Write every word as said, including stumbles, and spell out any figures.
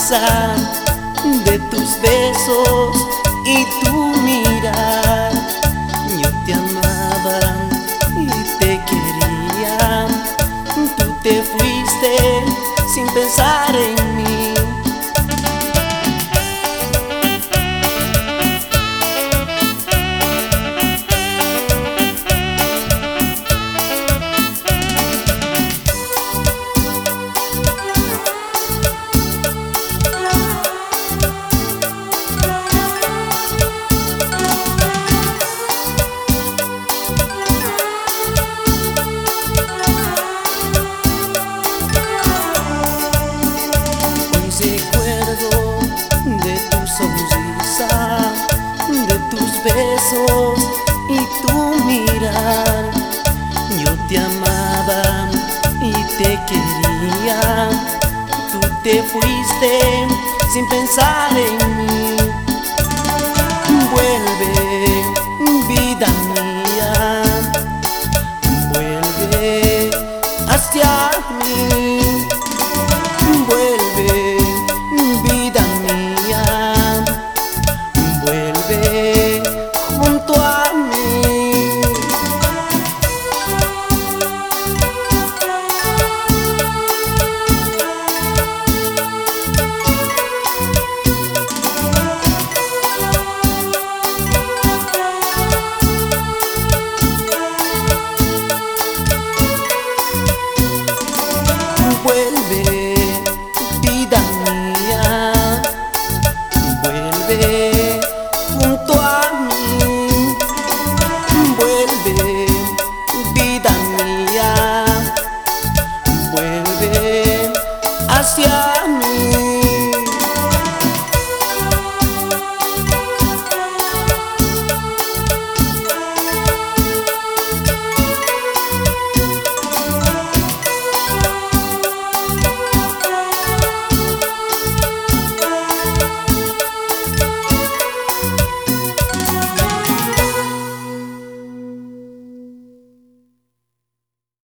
sonrisa, de tus besos y tu mirar. Yo te amaba y te quería. Tú te fuiste sin pensar en mí. Recuerdo de tu sonrisa, de tus besos y tu mirar. Yo te amaba y te quería. Tú te fuiste sin pensar en